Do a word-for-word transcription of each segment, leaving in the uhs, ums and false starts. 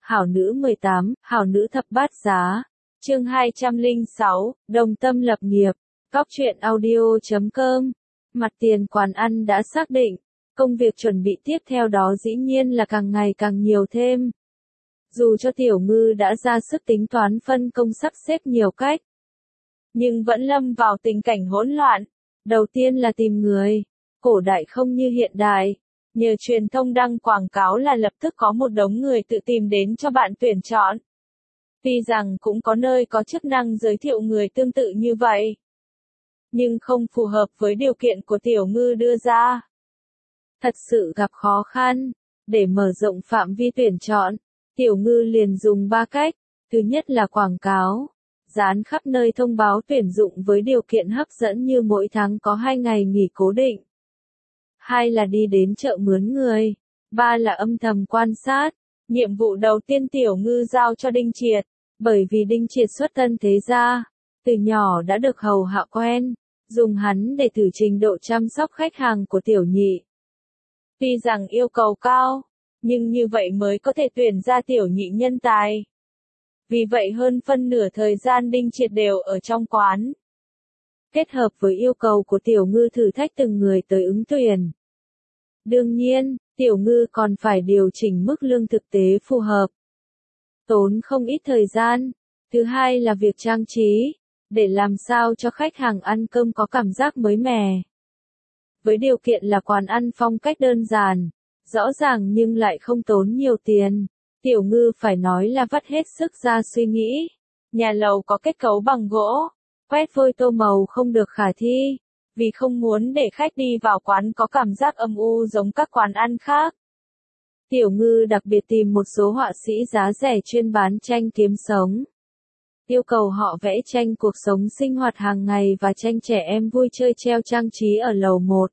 Hảo nữ mười tám, Hảo nữ thập bát giá. Chương hai trăm lẻ sáu, Đồng tâm lập nghiệp. Góc truyện audio chấm com. Mặt tiền quán ăn đã xác định, công việc chuẩn bị tiếp theo đó dĩ nhiên là càng ngày càng nhiều thêm. Dù cho Tiểu Ngư đã ra sức tính toán phân công sắp xếp nhiều cách, nhưng vẫn lâm vào tình cảnh hỗn loạn. Đầu tiên là tìm người. Cổ đại không như hiện đại, nhờ truyền thông đăng quảng cáo là lập tức có một đống người tự tìm đến cho bạn tuyển chọn. Tuy rằng cũng có nơi có chức năng giới thiệu người tương tự như vậy, nhưng không phù hợp với điều kiện của Tiểu Ngư đưa ra. Thật sự gặp khó khăn. Để mở rộng phạm vi tuyển chọn, Tiểu Ngư liền dùng ba cách. Thứ nhất là quảng cáo, dán khắp nơi thông báo tuyển dụng với điều kiện hấp dẫn như mỗi tháng có hai ngày nghỉ cố định. Hai là đi đến chợ mướn người. Ba là âm thầm quan sát. Nhiệm vụ đầu tiên Tiểu Ngư giao cho Đinh Triệt, bởi vì Đinh Triệt xuất thân thế gia, từ nhỏ đã được hầu hạ quen, dùng hắn để thử trình độ chăm sóc khách hàng của Tiểu Nhị. Tuy rằng yêu cầu cao, nhưng như vậy mới có thể tuyển ra Tiểu Nhị nhân tài. Vì vậy hơn phân nửa thời gian Đinh Triệt đều ở trong quán. Kết hợp với yêu cầu của Tiểu Ngư thử thách từng người tới ứng tuyển. Đương nhiên, Tiểu Ngư còn phải điều chỉnh mức lương thực tế phù hợp. Tốn không ít thời gian. Thứ hai là việc trang trí, để làm sao cho khách hàng ăn cơm có cảm giác mới mẻ. Với điều kiện là quán ăn phong cách đơn giản, rõ ràng nhưng lại không tốn nhiều tiền, Tiểu Ngư phải nói là vắt hết sức ra suy nghĩ. Nhà lầu có kết cấu bằng gỗ, quét vôi tô màu không được khả thi, vì không muốn để khách đi vào quán có cảm giác âm u giống các quán ăn khác. Tiểu Ngư đặc biệt tìm một số họa sĩ giá rẻ chuyên bán tranh kiếm sống. Yêu cầu họ vẽ tranh cuộc sống sinh hoạt hàng ngày và tranh trẻ em vui chơi treo trang trí ở lầu một.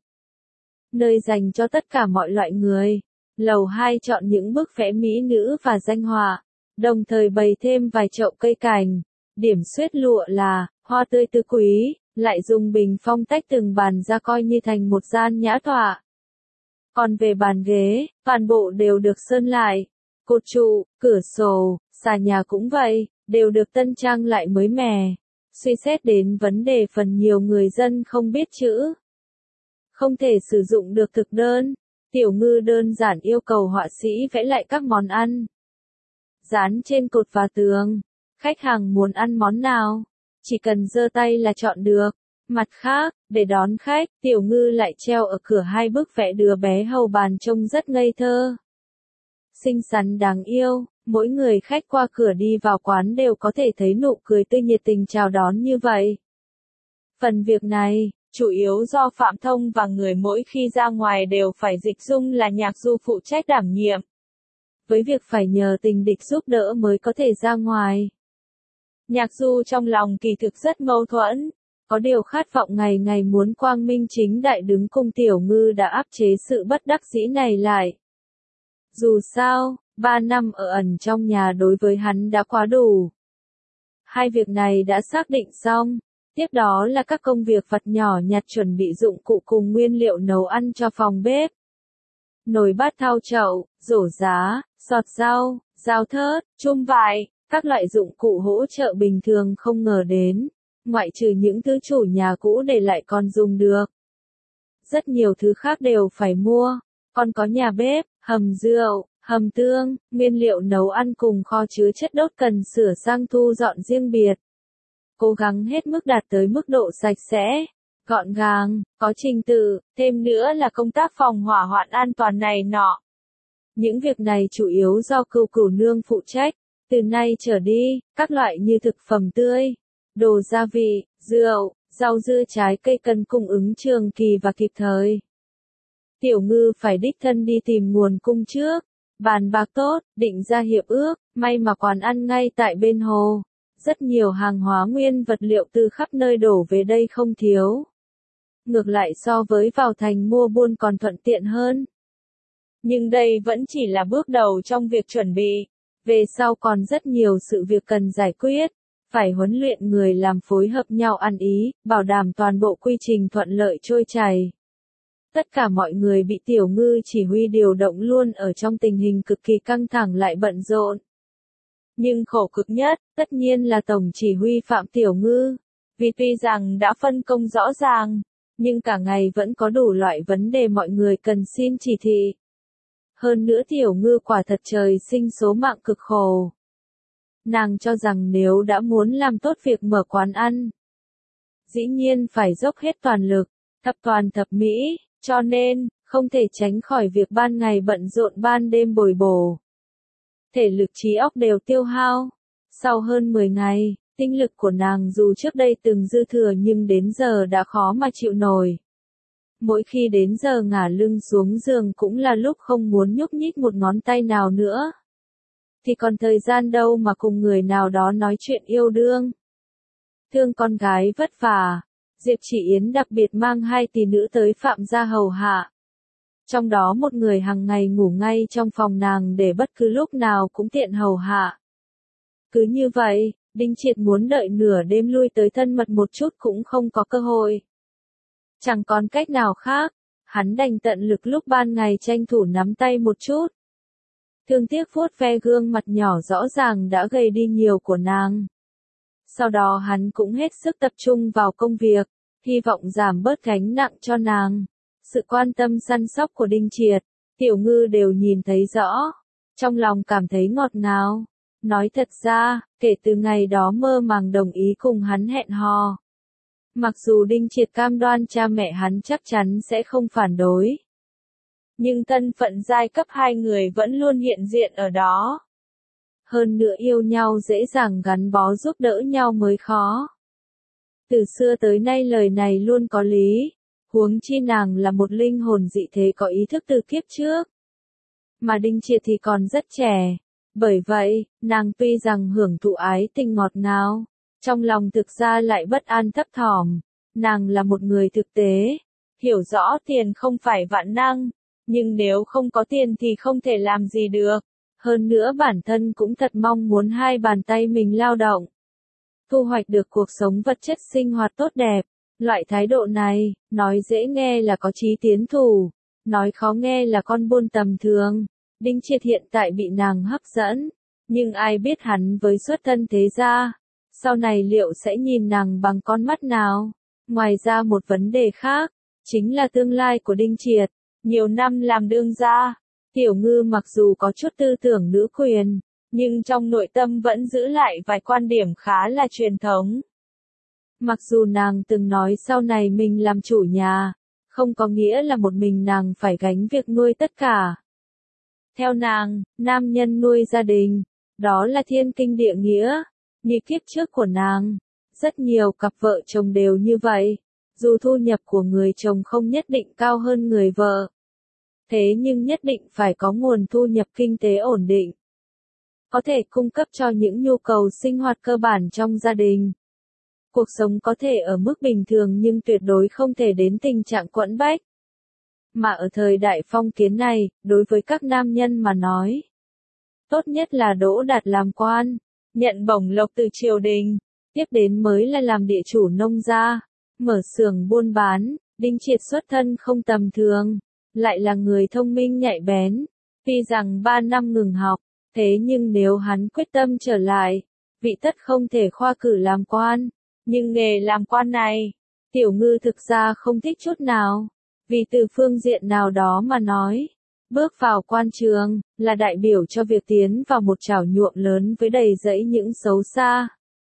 Nơi dành cho tất cả mọi loại người. Lầu hai chọn những bức vẽ mỹ nữ và danh họa, đồng thời bày thêm vài chậu cây cảnh. Điểm xuyết lụa là, hoa tươi tứ quý, lại dùng bình phong tách từng bàn ra coi như thành một gian nhã tọa. Còn về bàn ghế, toàn bộ đều được sơn lại. Cột trụ, cửa sổ, xà nhà cũng vậy, đều được tân trang lại mới mẻ. Suy xét đến vấn đề phần nhiều người dân không biết chữ, không thể sử dụng được thực đơn, Tiểu Ngư đơn giản yêu cầu họa sĩ vẽ lại các món ăn, dán trên cột và tường. Khách hàng muốn ăn món nào, chỉ cần giơ tay là chọn được. Mặt khác, để đón khách, Tiểu Ngư lại treo ở cửa hai bức vẽ đứa bé hầu bàn trông rất ngây thơ, xinh xắn đáng yêu. Mỗi người khách qua cửa đi vào quán đều có thể thấy nụ cười tươi nhiệt tình chào đón như vậy. Phần việc này, chủ yếu do Phạm Thông và người mỗi khi ra ngoài đều phải dịch dung là Nhạc Du phụ trách đảm nhiệm. Với việc phải nhờ tình địch giúp đỡ mới có thể ra ngoài, Nhạc Du trong lòng kỳ thực rất mâu thuẫn, có điều khát vọng ngày ngày muốn quang minh chính đại đứng cùng Tiểu Ngư đã áp chế sự bất đắc dĩ này lại. Dù sao, ba năm ở ẩn trong nhà đối với hắn đã quá đủ. Hai việc này đã xác định xong, tiếp đó là các công việc vặt nhỏ nhặt chuẩn bị dụng cụ cùng nguyên liệu nấu ăn cho phòng bếp. Nồi bát thau chậu, rổ giá, sọt rau, dao thớt, chum vải, các loại dụng cụ hỗ trợ bình thường không ngờ đến, ngoại trừ những thứ chủ nhà cũ để lại còn dùng được. Rất nhiều thứ khác đều phải mua, còn có nhà bếp, hầm rượu, hầm tương, nguyên liệu nấu ăn cùng kho chứa chất đốt cần sửa sang thu dọn riêng biệt. Cố gắng hết mức đạt tới mức độ sạch sẽ, gọn gàng, có trình tự, thêm nữa là công tác phòng hỏa hoạn an toàn này nọ. Những việc này chủ yếu do Cửu Cửu Nương phụ trách. Từ nay trở đi, các loại như thực phẩm tươi, đồ gia vị, rượu, rau dưa trái cây cần cung ứng trường kỳ và kịp thời. Tiểu Ngư phải đích thân đi tìm nguồn cung trước, bàn bạc tốt, định ra hiệp ước. May mà quán ăn ngay tại bên hồ, rất nhiều hàng hóa nguyên vật liệu từ khắp nơi đổ về đây không thiếu. Ngược lại so với vào thành mua buôn còn thuận tiện hơn. Nhưng đây vẫn chỉ là bước đầu trong việc chuẩn bị. Về sau còn rất nhiều sự việc cần giải quyết, phải huấn luyện người làm phối hợp nhau ăn ý, bảo đảm toàn bộ quy trình thuận lợi trôi chảy. Tất cả mọi người bị Tiểu Ngư chỉ huy điều động luôn ở trong tình hình cực kỳ căng thẳng lại bận rộn. Nhưng khổ cực nhất, tất nhiên là tổng chỉ huy Phạm Tiểu Ngư. Vì tuy rằng đã phân công rõ ràng, nhưng cả ngày vẫn có đủ loại vấn đề mọi người cần xin chỉ thị. Hơn nữa Tiểu Ngư quả thật trời sinh số mạng cực khổ. Nàng cho rằng nếu đã muốn làm tốt việc mở quán ăn, dĩ nhiên phải dốc hết toàn lực, thập toàn thập mỹ, cho nên, không thể tránh khỏi việc ban ngày bận rộn ban đêm bồi bổ. Thể lực trí óc đều tiêu hao. Sau hơn mười ngày, tinh lực của nàng dù trước đây từng dư thừa nhưng đến giờ đã khó mà chịu nổi. Mỗi khi đến giờ ngả lưng xuống giường cũng là lúc không muốn nhúc nhích một ngón tay nào nữa. Thì còn thời gian đâu mà cùng người nào đó nói chuyện yêu đương. Thương con gái vất vả, Diệp Chỉ Yến đặc biệt mang hai tỷ nữ tới Phạm gia hầu hạ. Trong đó một người hàng ngày ngủ ngay trong phòng nàng để bất cứ lúc nào cũng tiện hầu hạ. Cứ như vậy, Đinh Triệt muốn đợi nửa đêm lui tới thân mật một chút cũng không có cơ hội. Chẳng còn cách nào khác, hắn đành tận lực lúc ban ngày tranh thủ nắm tay một chút. Thương tiếc vuốt ve gương mặt nhỏ rõ ràng đã gầy đi nhiều của nàng. Sau đó hắn cũng hết sức tập trung vào công việc, hy vọng giảm bớt gánh nặng cho nàng. Sự quan tâm săn sóc của Đinh Triệt, Tiểu Ngư đều nhìn thấy rõ, trong lòng cảm thấy ngọt ngào. Nói thật ra, kể từ ngày đó mơ màng đồng ý cùng hắn hẹn hò. Mặc dù Đinh Triệt cam đoan cha mẹ hắn chắc chắn sẽ không phản đối. Nhưng thân phận giai cấp hai người vẫn luôn hiện diện ở đó. Hơn nữa yêu nhau dễ dàng gắn bó giúp đỡ nhau mới khó. Từ xưa tới nay lời này luôn có lý, huống chi nàng là một linh hồn dị thế có ý thức từ kiếp trước. Mà Đinh Triệt thì còn rất trẻ, bởi vậy, nàng tuy rằng hưởng thụ ái tình ngọt ngào, trong lòng thực ra lại bất an thấp thỏm. Nàng là một người thực tế, hiểu rõ tiền không phải vạn năng, nhưng nếu không có tiền thì không thể làm gì được. Hơn nữa bản thân cũng thật mong muốn hai bàn tay mình lao động, thu hoạch được cuộc sống vật chất sinh hoạt tốt đẹp. Loại thái độ này, nói dễ nghe là có chí tiến thủ, nói khó nghe là con buôn tầm thường. Đinh Triệt hiện tại bị nàng hấp dẫn, nhưng ai biết hắn với xuất thân thế gia, sau này liệu sẽ nhìn nàng bằng con mắt nào? Ngoài ra một vấn đề khác, chính là tương lai của Đinh Triệt. Nhiều năm làm đương gia, Tiểu Ngư mặc dù có chút tư tưởng nữ quyền, nhưng trong nội tâm vẫn giữ lại vài quan điểm khá là truyền thống. Mặc dù nàng từng nói sau này mình làm chủ nhà, không có nghĩa là một mình nàng phải gánh việc nuôi tất cả. Theo nàng, nam nhân nuôi gia đình, đó là thiên kinh địa nghĩa. Như kiếp trước của nàng, rất nhiều cặp vợ chồng đều như vậy, dù thu nhập của người chồng không nhất định cao hơn người vợ. Thế nhưng nhất định phải có nguồn thu nhập kinh tế ổn định, có thể cung cấp cho những nhu cầu sinh hoạt cơ bản trong gia đình. Cuộc sống có thể ở mức bình thường nhưng tuyệt đối không thể đến tình trạng quẫn bách. Mà ở thời đại phong kiến này, đối với các nam nhân mà nói, tốt nhất là đỗ đạt làm quan, nhận bổng lộc từ triều đình, tiếp đến mới là làm địa chủ nông gia, mở xưởng buôn bán. Đinh Triệt xuất thân không tầm thường, lại là người thông minh nhạy bén. Tuy rằng ba năm ngừng học, thế nhưng nếu hắn quyết tâm trở lại, vị tất không thể khoa cử làm quan. Nhưng nghề làm quan này, Tiểu Ngư thực ra không thích chút nào, vì từ phương diện nào đó mà nói, bước vào quan trường, là đại biểu cho việc tiến vào một chảo nhuộm lớn với đầy rẫy những xấu xa.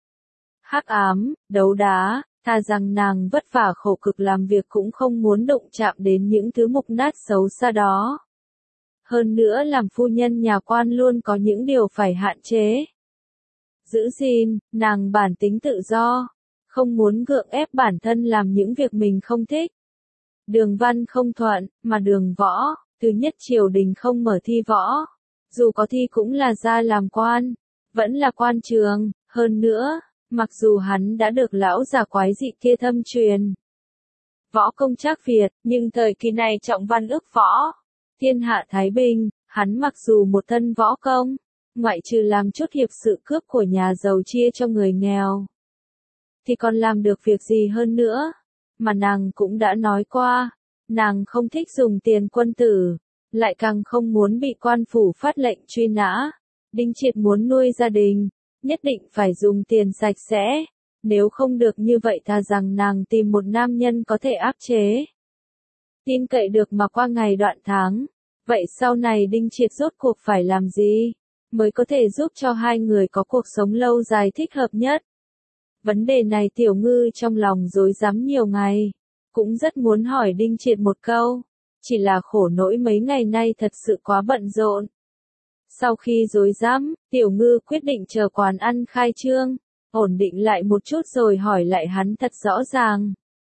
Hắc ám, đấu đá, thà rằng nàng vất vả khổ cực làm việc cũng không muốn đụng chạm đến những thứ mục nát xấu xa đó. Hơn nữa làm phu nhân nhà quan luôn có những điều phải hạn chế. Giữ gìn, nàng bản tính tự do, không muốn gượng ép bản thân làm những việc mình không thích. Đường văn không thuận, mà đường võ, thứ nhất triều đình không mở thi võ. Dù có thi cũng là ra làm quan, vẫn là quan trường. Hơn nữa, mặc dù hắn đã được lão già quái dị kia thâm truyền võ công trác Việt, nhưng thời kỳ này trọng văn ức võ, thiên hạ thái bình, hắn mặc dù một thân võ công, ngoại trừ làm chút hiệp sự cướp của nhà giàu chia cho người nghèo, thì còn làm được việc gì hơn nữa. Mà nàng cũng đã nói qua, nàng không thích dùng tiền quân tử, lại càng không muốn bị quan phủ phát lệnh truy nã. Đinh Triệt muốn nuôi gia đình, nhất định phải dùng tiền sạch sẽ, nếu không được như vậy thà rằng nàng tìm một nam nhân có thể áp chế. Tin cậy được mà qua ngày đoạn tháng, vậy sau này Đinh Triệt rốt cuộc phải làm gì, mới có thể giúp cho hai người có cuộc sống lâu dài thích hợp nhất. Vấn đề này Tiểu Ngư trong lòng rối rắm nhiều ngày, cũng rất muốn hỏi Đinh Triệt một câu, chỉ là khổ nỗi mấy ngày nay thật sự quá bận rộn. Sau khi rối rắm, Tiểu Ngư quyết định chờ quán ăn khai trương, ổn định lại một chút rồi hỏi lại hắn thật rõ ràng.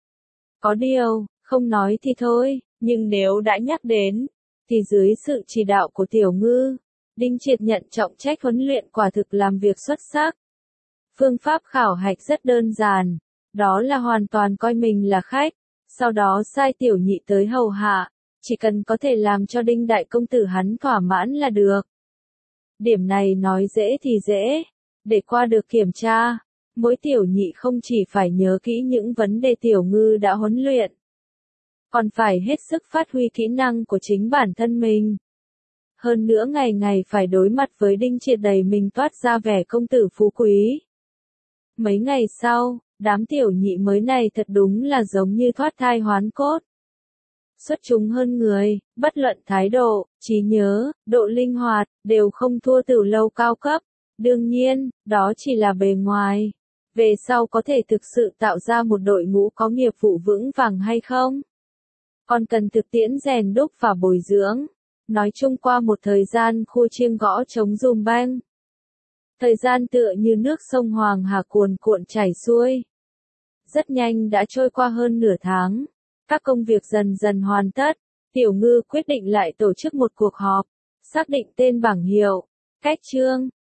Có điều, không nói thì thôi, nhưng nếu đã nhắc đến, thì dưới sự chỉ đạo của Tiểu Ngư, Đinh Triệt nhận trọng trách huấn luyện quả thực làm việc xuất sắc. Phương pháp khảo hạch rất đơn giản, đó là hoàn toàn coi mình là khách, sau đó sai Tiểu Nhị tới hầu hạ, chỉ cần có thể làm cho Đinh Đại Công Tử hắn thỏa mãn là được. Điểm này nói dễ thì dễ, để qua được kiểm tra, mỗi Tiểu Nhị không chỉ phải nhớ kỹ những vấn đề Tiểu Ngư đã huấn luyện, còn phải hết sức phát huy kỹ năng của chính bản thân mình. Hơn nữa ngày ngày phải đối mặt với Đinh Triệt đầy mình toát ra vẻ công tử phú quý. Mấy ngày sau, đám Tiểu Nhị mới này thật đúng là giống như thoát thai hoán cốt. Xuất chúng hơn người, bất luận thái độ, trí nhớ, độ linh hoạt, đều không thua Tử Lâu cao cấp. Đương nhiên, đó chỉ là bề ngoài. Về sau có thể thực sự tạo ra một đội ngũ có nghiệp vụ vững vàng hay không? Còn cần thực tiễn rèn đúc và bồi dưỡng. Nói chung qua một thời gian khu chiêng gõ trống dùm beng. Thời gian tựa như nước sông Hoàng Hà cuồn cuộn chảy xuôi. Rất nhanh đã trôi qua hơn nửa tháng. Các công việc dần dần hoàn tất. Tiểu Ngư quyết định lại tổ chức một cuộc họp, xác định tên bảng hiệu, cách chương,